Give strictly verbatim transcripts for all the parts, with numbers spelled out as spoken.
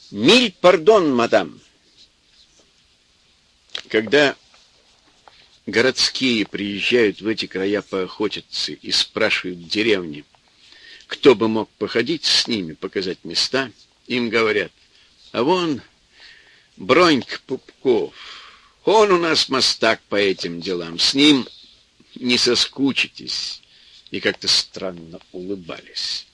Миль пардон, мадам. Когда городские приезжают в эти края поохотиться и спрашивают в деревне, кто бы мог походить с ними, показать места, им говорят: а вон Бронька Пупков, он у нас мастак по этим делам, с ним не соскучитесь, и как-то странно улыбались.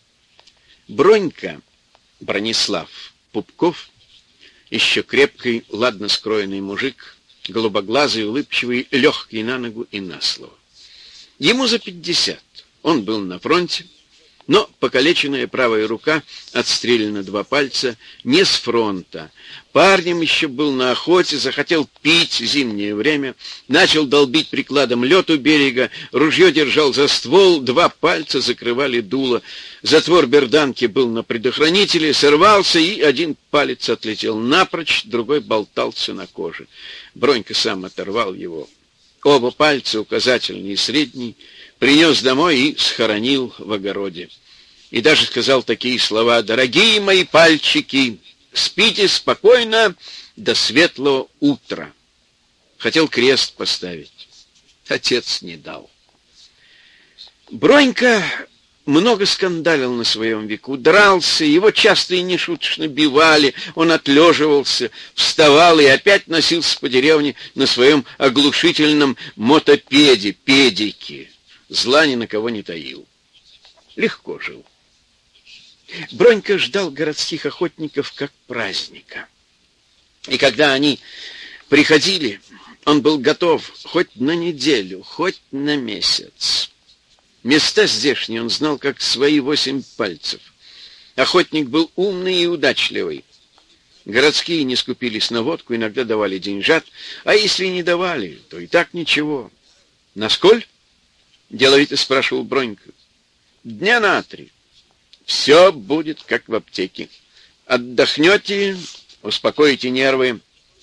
Бронька Бронислав Пупков, еще крепкий, ладно скроенный мужик, голубоглазый, улыбчивый, легкий на ногу и на слово. Ему за пятьдесят. Он был на фронте, но покалеченная правая рука, отстрелена два пальца, не с фронта. Парнем еще был на охоте, захотел пить в зимнее время, начал долбить прикладом лед у берега, ружье держал за ствол, два пальца закрывали дуло. Затвор берданки был на предохранителе, сорвался, и один палец отлетел напрочь, другой болтался на коже. Бронька сам оторвал его. Оба пальца, указательный и средний, принес домой и схоронил в огороде. И даже сказал такие слова: «Дорогие мои пальчики, спите спокойно до светлого утра». Хотел крест поставить. Отец не дал. Бронька много скандалил на своем веку, дрался, его часто и нешуточно бивали, он отлеживался, вставал и опять носился по деревне на своем оглушительном мотопеде, педике. Зла ни на кого не таил. Легко жил. Бронька ждал городских охотников как праздника. И когда они приходили, он был готов хоть на неделю, хоть на месяц. Места здешние он знал как свои восемь пальцев. Охотник был умный и удачливый. Городские не скупились на водку, иногда давали деньжат, а если не давали, то и так ничего. «Насколь?» — деловито спрашивал Бронька. «Дня на три. Все будет как в аптеке. Отдохнете, успокоите нервы».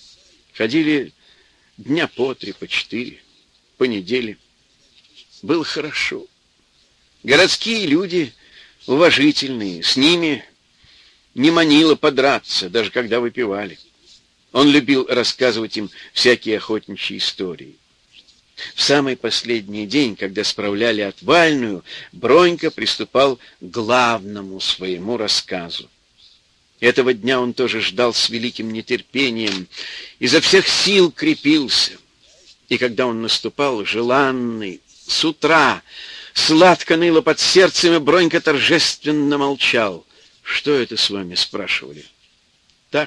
Ходили дня по три, по четыре, по неделе. Было хорошо. Городские люди уважительные, с ними не манило подраться, даже когда выпивали. Он любил рассказывать им всякие охотничьи истории. В самый последний день, когда справляли отвальную, Бронька приступал к главному своему рассказу. Этого дня он тоже ждал с великим нетерпением, изо всех сил крепился. И когда он наступал, желанный, с утра, сладко ныло под сердцем, и Бронька торжественно молчал. «Что это с вами?» — спрашивали. «Так»,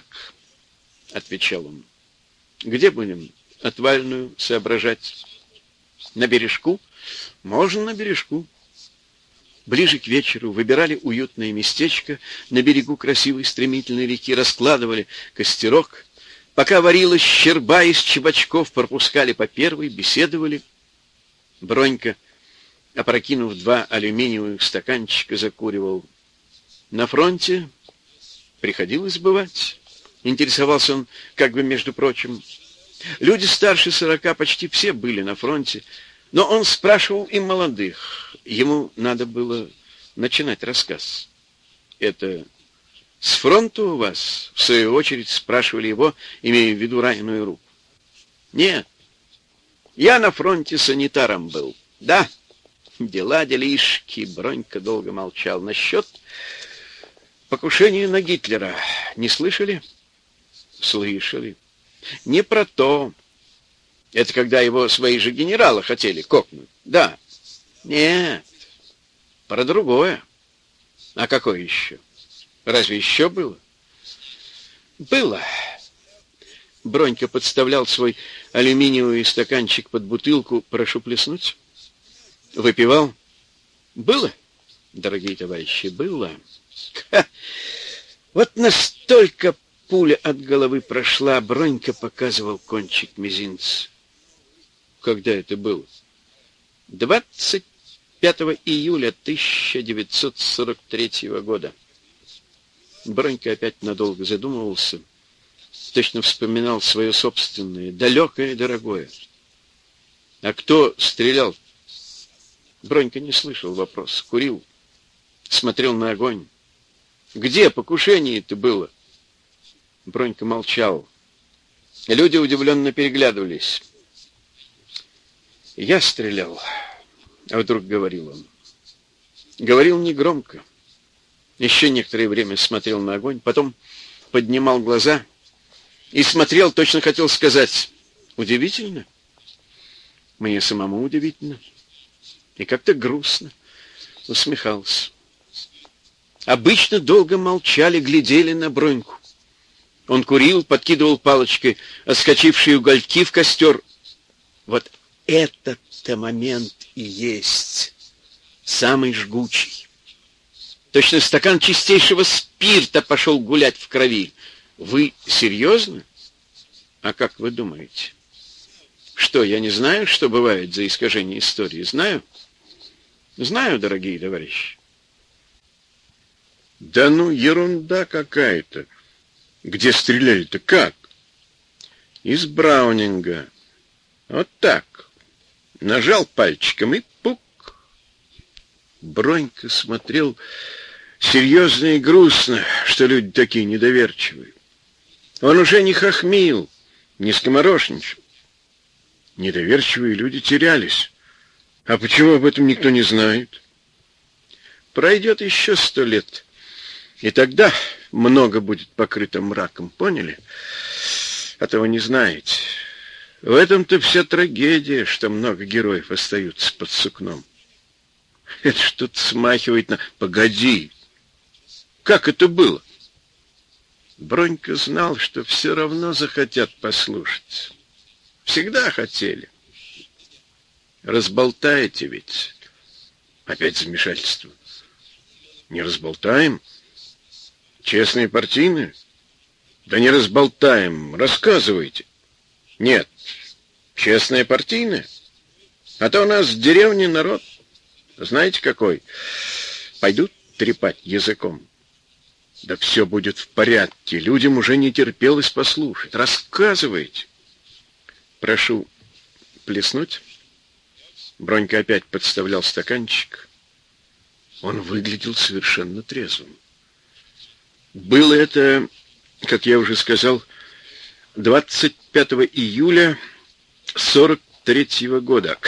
— отвечал он. «Где будем отвальную соображать?» «На бережку?» «Можно на бережку». Ближе к вечеру выбирали уютное местечко на берегу красивой стремительной реки, раскладывали костерок. Пока варилась щерба из чебачков, пропускали по первой, беседовали. Бронька, опрокинув два алюминиевых стаканчика, закуривал. «На фронте приходилось бывать?» — интересовался он, как бы между прочим. Люди старше сорока почти все были на фронте, но он спрашивал и молодых. Ему надо было начинать рассказ. «Это с фронта у вас?» — в свою очередь спрашивали его, имея в виду раненую руку. «Нет, я на фронте санитаром был». «Да, дела, делишки», — Бронька долго молчал. «Насчет покушения на Гитлера не слышали?» «Слышали. Не про то. Это когда его свои же генералы хотели кокнуть. Да. Нет. Про другое. А какое еще? Разве еще было?» «Было». Бронька подставлял свой алюминиевый стаканчик под бутылку. «Прошу плеснуть». Выпивал. «Было, дорогие товарищи, было». Ха! Вот настолько пуля от головы прошла, Бронька показывал кончик мизинца. Когда это было? двадцать пятого июля тысяча девятьсот сорок третьего года. Бронька опять надолго задумывался, точно вспоминал свое собственное, далекое и дорогое. «А кто стрелял?» Бронька не слышал вопрос, курил, смотрел на огонь. «Где покушение-то было?» Бронька молчал. Люди удивленно переглядывались. «Я стрелял», — а вдруг говорил он. Говорил негромко. Еще некоторое время смотрел на огонь, потом поднимал глаза и смотрел, точно хотел сказать: «Удивительно. Мне самому удивительно». И как-то грустно усмехался. Обычно долго молчали, глядели на Броньку. Он курил, подкидывал палочкой отскочившие угольки в костер. Вот этот-то момент и есть самый жгучий. Точно стакан чистейшего спирта пошел гулять в крови. Вы серьезно? А как вы думаете? Что, я не знаю, что бывает за искажение истории? Знаю? Знаю, дорогие товарищи. Да ну, ерунда какая-то. Где стреляли-то? Как? Из Браунинга. Вот так. Нажал пальчиком и пук. Бронька смотрел серьезно и грустно, что люди такие недоверчивые. Он уже не хохмил, не скоморошничал. Недоверчивые люди терялись. А почему об этом никто не знает? Пройдет еще сто лет, и тогда много будет покрыто мраком, поняли? А то вы не знаете. В этом-то вся трагедия, что много героев остаются под сукном. Это что-то смахивает на... Погоди! Как это было? Бронька знал, что все равно захотят послушать. Всегда хотели. Разболтаете ведь. Опять замешательство. Не разболтаем? Честные партийные? Да не разболтаем, рассказывайте. Нет, честные партийные. А то у нас в деревне народ, знаете какой, пойдут трепать языком. Да все будет в порядке, людям уже не терпелось послушать. Рассказывайте. Прошу плеснуть. Бронька опять подставлял стаканчик. Он выглядел совершенно трезвым. Было это, как я уже сказал, двадцать пятого июля сорок третьего года.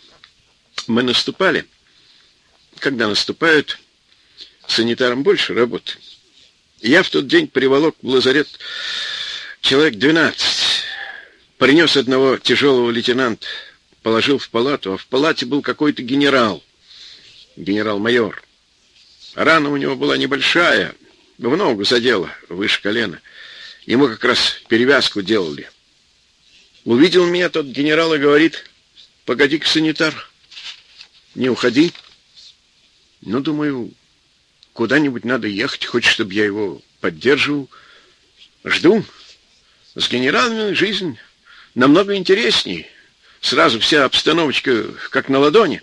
Мы наступали. Когда наступают, санитарам больше работы. Я в тот день приволок в лазарет человек двенадцать. Принес одного тяжелого лейтенанта, положил в палату, а в палате был какой-то генерал, генерал-майор. Рана у него была небольшая, в ногу задела, выше колена. Ему как раз перевязку делали. Увидел меня тот генерал и говорит: «Погоди-ка, санитар, не уходи». Ну, думаю, куда-нибудь надо ехать, хочешь, чтобы я его поддерживал. Жду. С генералами жизнь намного интересней. Сразу вся обстановочка как на ладони.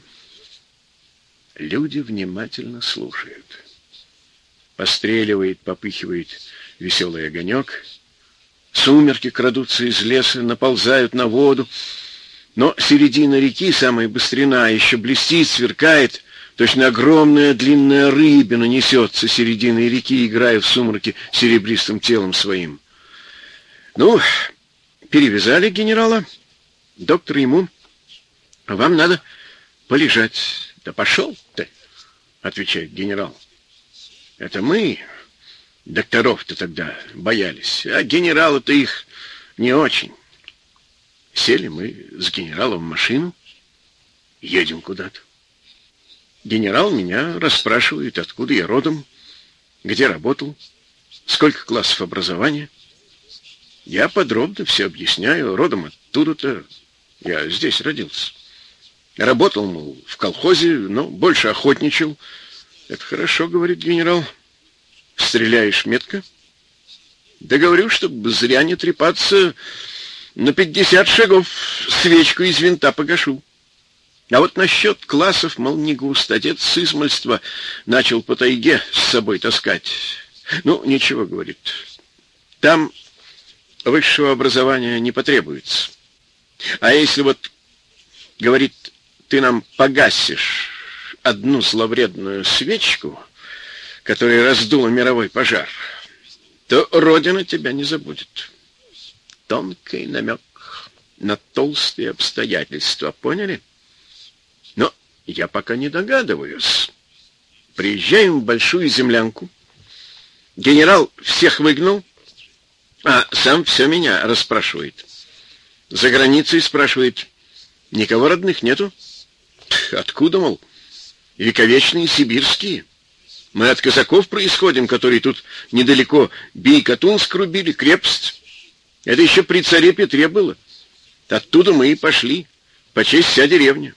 Люди внимательно слушают. Постреливает, попыхивает веселый огонек. Сумерки крадутся из леса, наползают на воду. Но середина реки, самая быстрина, еще блестит, сверкает. Точно огромная длинная рыбина несется серединой реки, играя в сумраке серебристым телом своим. Ну, перевязали генерала. Доктор ему: «Вам надо полежать». «Да пошел ты», — отвечает генерал. «Это мы, докторов-то, тогда боялись, а генералы-то их не очень». Сели мы с генералом в машину, едем куда-то. Генерал меня расспрашивает, откуда я родом, где работал, сколько классов образования. Я подробно все объясняю, родом оттуда-то, я здесь родился. Работал, мол, в колхозе, но больше охотничал. Это хорошо, говорит генерал. Стреляешь метко? Да говорю, чтобы зря не трепаться, на пятьдесят шагов свечку из винта погашу. А вот насчет классов, мол, не густо. Отец с измальства начал по тайге с собой таскать. Ну, ничего, говорит. Там высшего образования не потребуется. А если вот, говорит, ты нам погасишь одну зловредную свечку, которая раздула мировой пожар, то Родина тебя не забудет. Тонкий намек на толстые обстоятельства, поняли? Но я пока не догадываюсь. Приезжаем в большую землянку. Генерал всех выгнал, а сам все меня расспрашивает. За границей спрашивает, никого родных нету? Откуда, мол? Вековечные сибирские. Мы от казаков происходим, которые тут недалеко Бейкатунск рубили, крепость. Это еще при царе Петре было. Оттуда мы и пошли. Почесть вся деревня.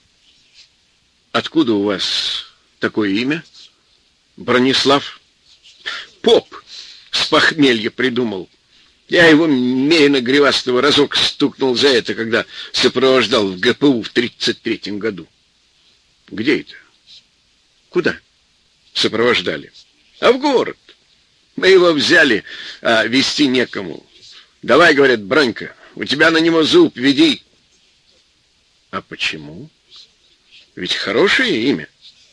Откуда у вас такое имя? Бронислав. Поп с похмелья придумал. Я его мерено гривастого разок стукнул за это, когда сопровождал в ГПУ в тридцать третьем году. Где это? Куда сопровождали? А в город. Мы его взяли, а везти некому. Давай, говорят, Бронька, у тебя на него зуб, веди. А почему? Ведь хорошее имя.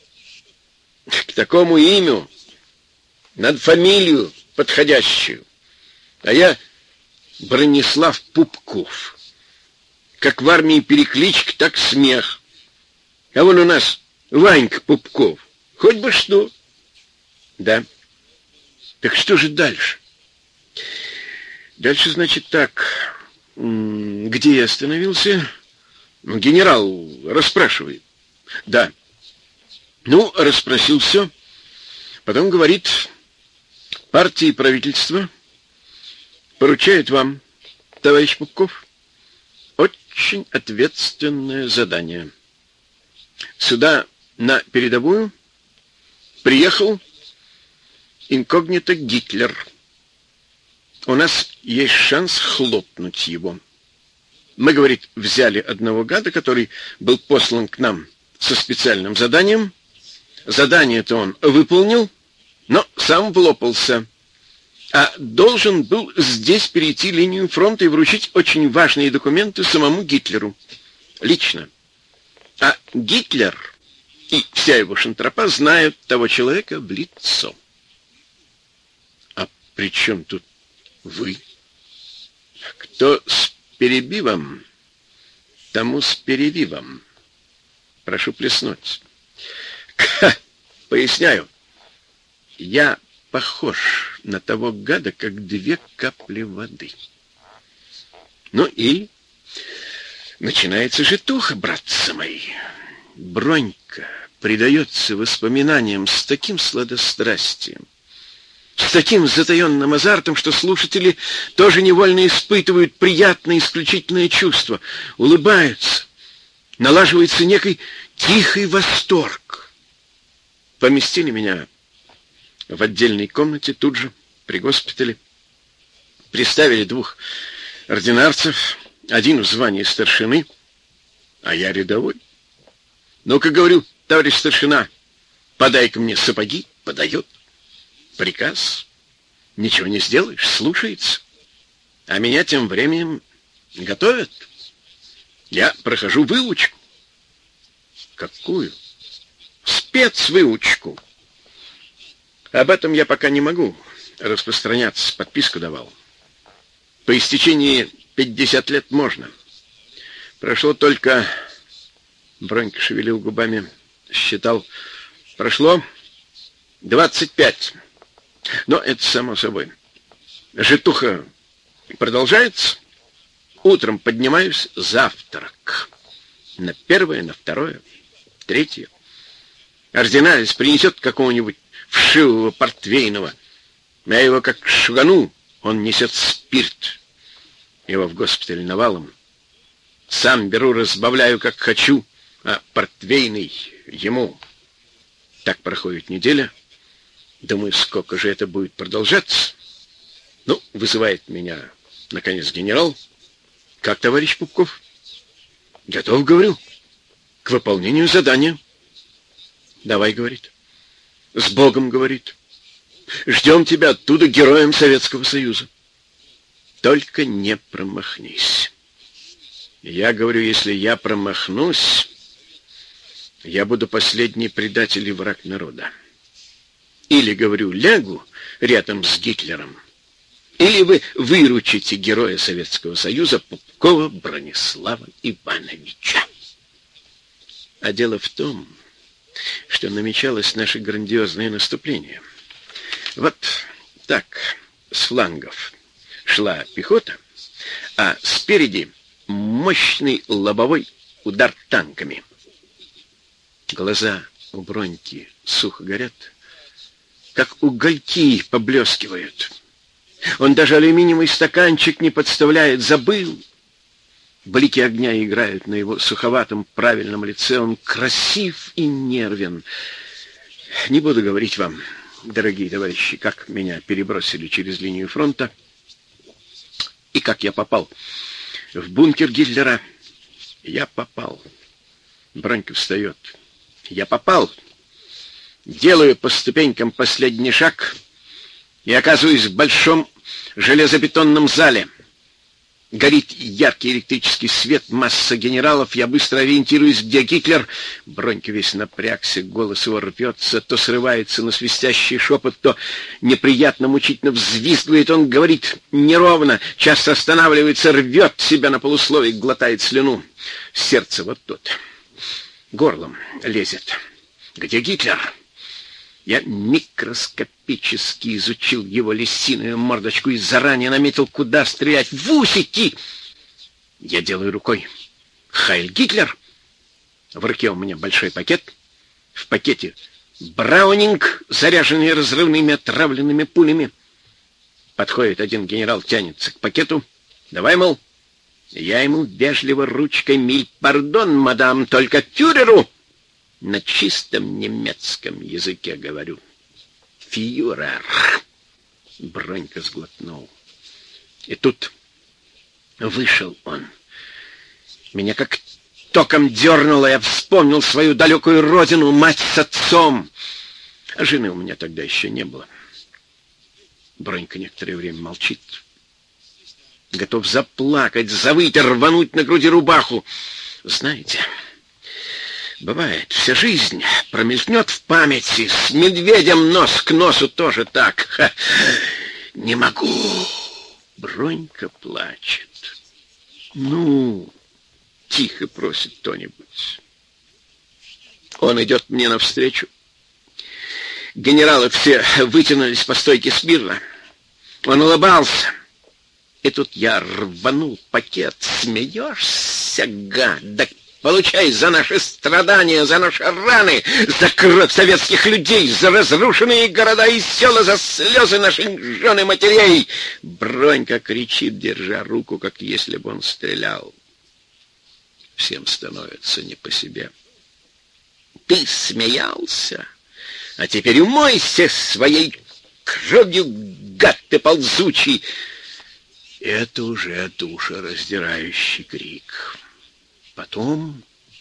К такому имю надо фамилию подходящую. А я Бронислав Пупков. Как в армии перекличка, так смех. А вон у нас Ванька Пупков. Хоть бы что. Да. Так что же дальше? Дальше, значит, так. Где я остановился? Ну, генерал расспрашивает. Да. Ну, расспросил все. Потом говорит, партия и правительство поручают вам, товарищ Пупков, очень ответственное задание. Сюда на передовую приехал инкогнито Гитлер. У нас есть шанс хлопнуть его. Мы, говорит, взяли одного гада, который был послан к нам со специальным заданием. Задание-то он выполнил, но сам влопался. А должен был здесь перейти линию фронта и вручить очень важные документы самому Гитлеру. Лично. А Гитлер и вся его шантропа знают того человека в лицо. А при чем тут вы? Кто с перебивом, тому с перевивом. Прошу плеснуть. Поясняю. Я похож на того гада, как две капли воды. Ну и начинается житуха, братцы мои. Бронька предается воспоминаниям с таким сладострастием, с таким затаенным азартом, что слушатели тоже невольно испытывают приятное исключительное чувство, улыбаются, налаживается некий тихий восторг. Поместили меня в отдельной комнате тут же, при госпитале. Приставили двух ординарцев, один в звании старшины, а я рядовой. Ну-ка, говорю, товарищ старшина, подай-ка мне сапоги. Подает. Приказ. Ничего не сделаешь, слушается. А меня тем временем готовят. Я прохожу выучку. Какую? Спецвыучку. Об этом я пока не могу распространяться, подписку давал. По истечении пятьдесят лет можно. Прошло только... Бронька шевелил губами, считал. Прошло двадцать пять. Но это само собой. Житуха продолжается. Утром поднимаюсь, завтрак. На первое, на второе, третье. Ординарец принесет какого-нибудь вшивого портвейного. Я его как шугану, он несет спирт. Его в госпитале навалом. Сам беру, разбавляю, как хочу, а портвейный ему. Так проходит неделя. Думаю, сколько же это будет продолжаться. Ну, вызывает меня, наконец, генерал. Как, товарищ Пупков? Готов, говорю, к выполнению задания. Давай, говорит. С Богом, говорит. Ждем тебя оттуда героем Советского Союза. Только не промахнись. Я говорю, если я промахнусь, я буду последний предатель и враг народа. Или, говорю, лягу рядом с Гитлером, или вы выручите героя Советского Союза Пупкова Бронислава Ивановича. А дело в том, что намечалось наше грандиозное наступление. Вот так с флангов шла пехота, а спереди мощный лобовой удар танками. Глаза у Броньки сухо горят, как угольки поблескивают. Он даже алюминиевый стаканчик не подставляет, забыл. Блики огня играют на его суховатом правильном лице. Он красив и нервен. Не буду говорить вам, дорогие товарищи, как меня перебросили через линию фронта и как я попал в бункер Гитлера. Я попал. Бронька встает. Я попал. Делаю по ступенькам последний шаг и оказываюсь в большом железобетонном зале. Горит яркий электрический свет, масса генералов. Я быстро ориентируюсь, где Гитлер. Бронька весь напрягся, голос его рвется, то срывается на свистящий шепот, то неприятно, мучительно взвизгивает. Он говорит неровно, часто останавливается, рвет себя на полусловие, глотает слюну. Сердце вот тут, горлом лезет. Где Гитлер? Я микроскопически изучил его лисиную мордочку и заранее наметил, куда стрелять. В усики! Я делаю рукой «Хайль Гитлер». В руке у меня большой пакет. В пакете браунинг, заряженный разрывными отравленными пулями. Подходит один генерал, тянется к пакету. «Давай, мол». Я ему вежливо ручкой «Миль пардон, мадам, только фюреру». На чистом немецком языке говорю. «Фюрер». Бронька сглотнул. И тут вышел он. Меня как током дернуло. Я вспомнил свою далекую родину, мать с отцом. А жены у меня тогда еще не было. Бронька некоторое время молчит. Готов заплакать, завыть, рвануть на груди рубаху. Знаете... Бывает, вся жизнь промелькнет в памяти. С медведем нос к носу тоже так. Ха. Не могу. Бронька плачет. Ну, тихо просит кто-нибудь. Он идет мне навстречу. Генералы все вытянулись по стойке смирно. Он улыбался. И тут я рванул пакет. Смеешься, гад? Да получай за наши страдания, за наши раны, за кровь советских людей, за разрушенные города и села, за слезы наших жен и матерей. Бронька кричит, держа руку, как если бы он стрелял. Всем становится не по себе. Ты смеялся, а теперь умойся своей кровью, гад ты ползучий. Это уже душераздирающий крик. Потом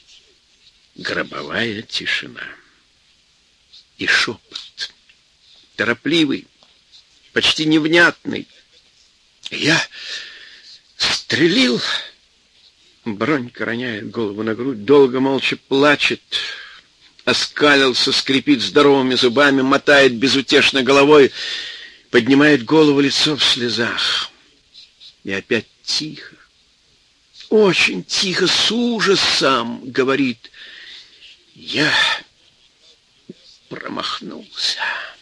гробовая тишина и шепот, торопливый, почти невнятный. Я стрелил. Бронька роняет голову на грудь, долго молча плачет, оскалился, скрипит здоровыми зубами, мотает безутешно головой, поднимает голову, лицо в слезах. И опять тихо. Очень тихо, с ужасом, говорит: я промахнулся.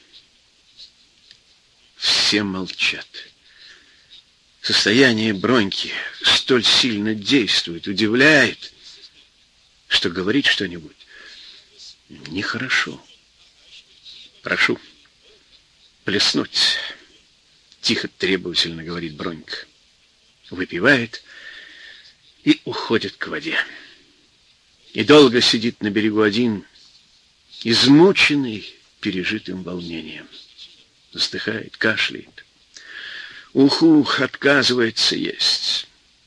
Все молчат. Состояние Броньки столь сильно действует, удивляет, что говорить что-нибудь нехорошо. Прошу плеснуть, тихо, требовательно говорит Бронька. Выпивает и уходит к воде. И долго сидит на берегу один, измученный пережитым волнением. Вздыхает, кашляет. Уху отказывается есть.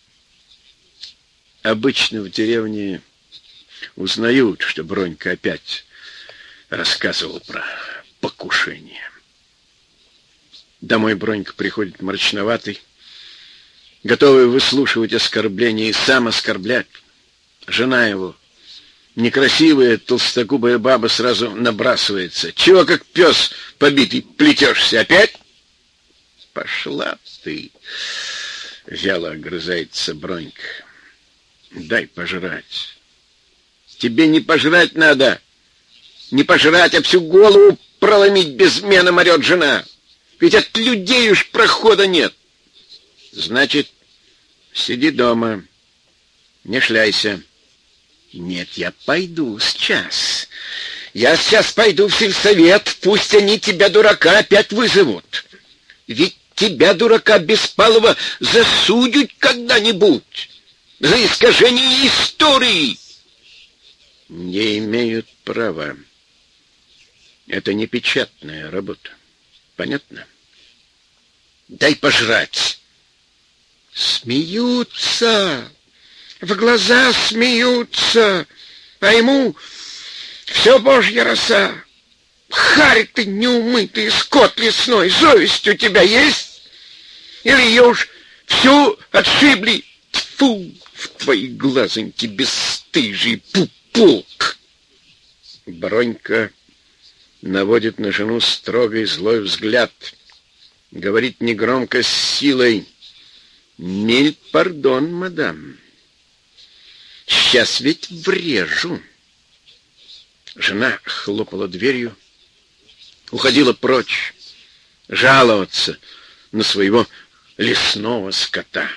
Обычно в деревне узнают, что Бронька опять рассказывал про покушение. Домой Бронька приходит мрачноватый, готовый выслушивать оскорбления и сам оскорблять. Жена его, некрасивая толстогубая баба, сразу набрасывается. Чего как пес побитый плетешься опять? пошла ты, вяло огрызается Бронька. Дай пожрать. Тебе не пожрать надо. Не пожрать, а всю голову проломить безменом, орет жена. Ведь от людей уж прохода нет. Значит, сиди дома, не шляйся. Нет, я пойду сейчас. Я сейчас пойду в сельсовет, пусть они тебя, дурака, опять вызовут. Ведь тебя, дурака беспалого, засудят когда-нибудь за искажение истории. Не имеют права. Это не печатная работа. Понятно? Дай пожрать. Смеются, в глаза смеются, а ему все божья роса. Харь ты неумытый, скот лесной, совесть у тебя есть? Или ее уж всю отшибли? Тьфу, в твои глазоньки бесстыжий пупок. Бронька наводит на жену строгий злой взгляд. Говорит негромко, с силой: «Миль пардон, мадам. Сейчас ведь врежу». Жена хлопала дверью, уходила прочь, жаловаться на своего лесного скота.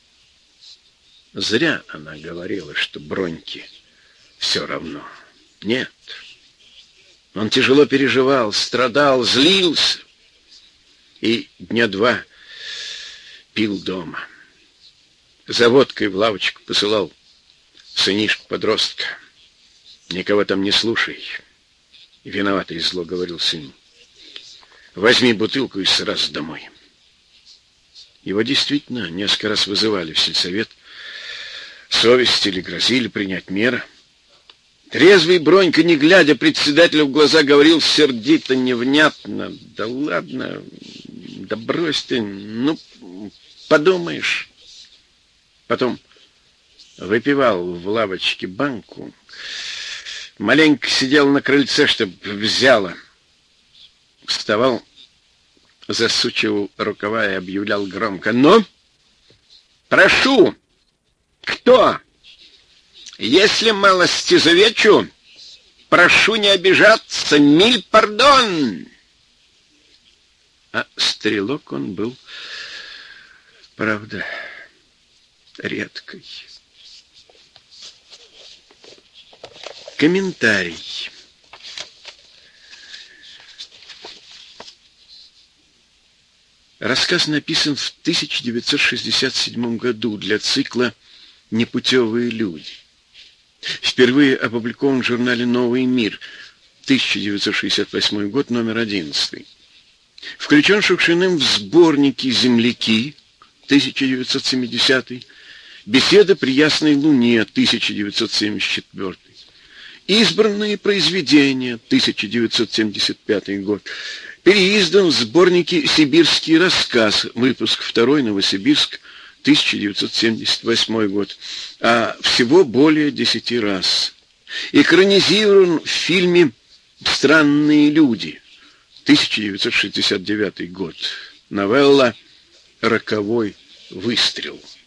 Зря она говорила, что Броньке все равно. Нет. Он тяжело переживал, страдал, злился и дня два пил дома. За водкой в лавочку посылал сынишку-подростка. «Никого там не слушай». Виноватый зло говорил сын. «Возьми бутылку и сразу домой». Его действительно несколько раз вызывали в сельсовет, совестили, грозили принять меры. Трезвый Бронька, не глядя председателю в глаза, говорил сердито, невнятно: «Да ладно, да брось ты, ну, подумаешь». Потом выпивал в лавочке банку, маленько сидел на крыльце, чтоб взяло. Вставал, засучивал рукава и объявлял громко: «Ну, прошу, кто? Если малости завечу, прошу не обижаться, миль пардон». А стрелок он был, правда, редкой. Комментарий. Рассказ написан в тысяча девятьсот шестьдесят седьмом году для цикла «Непутевые люди». Впервые опубликован в журнале «Новый мир», тысяча девятьсот шестьдесят восьмой год, номер одиннадцатый. Включен Шукшиным в сборники «Земляки», тысяча девятьсот семидесятый, «Беседа при ясной луне», тысяча девятьсот семьдесят четвёртый, «Избранные произведения», тысяча девятьсот семьдесят пятый год, переиздан в сборнике «Сибирский рассказ», выпуск второй, Новосибирск, тысяча девятьсот семьдесят восьмой год, а всего более десяти раз. Экранизирован в фильме «Странные люди», тысяча девятьсот шестьдесят девятый год, новелла «Роковой выстрел».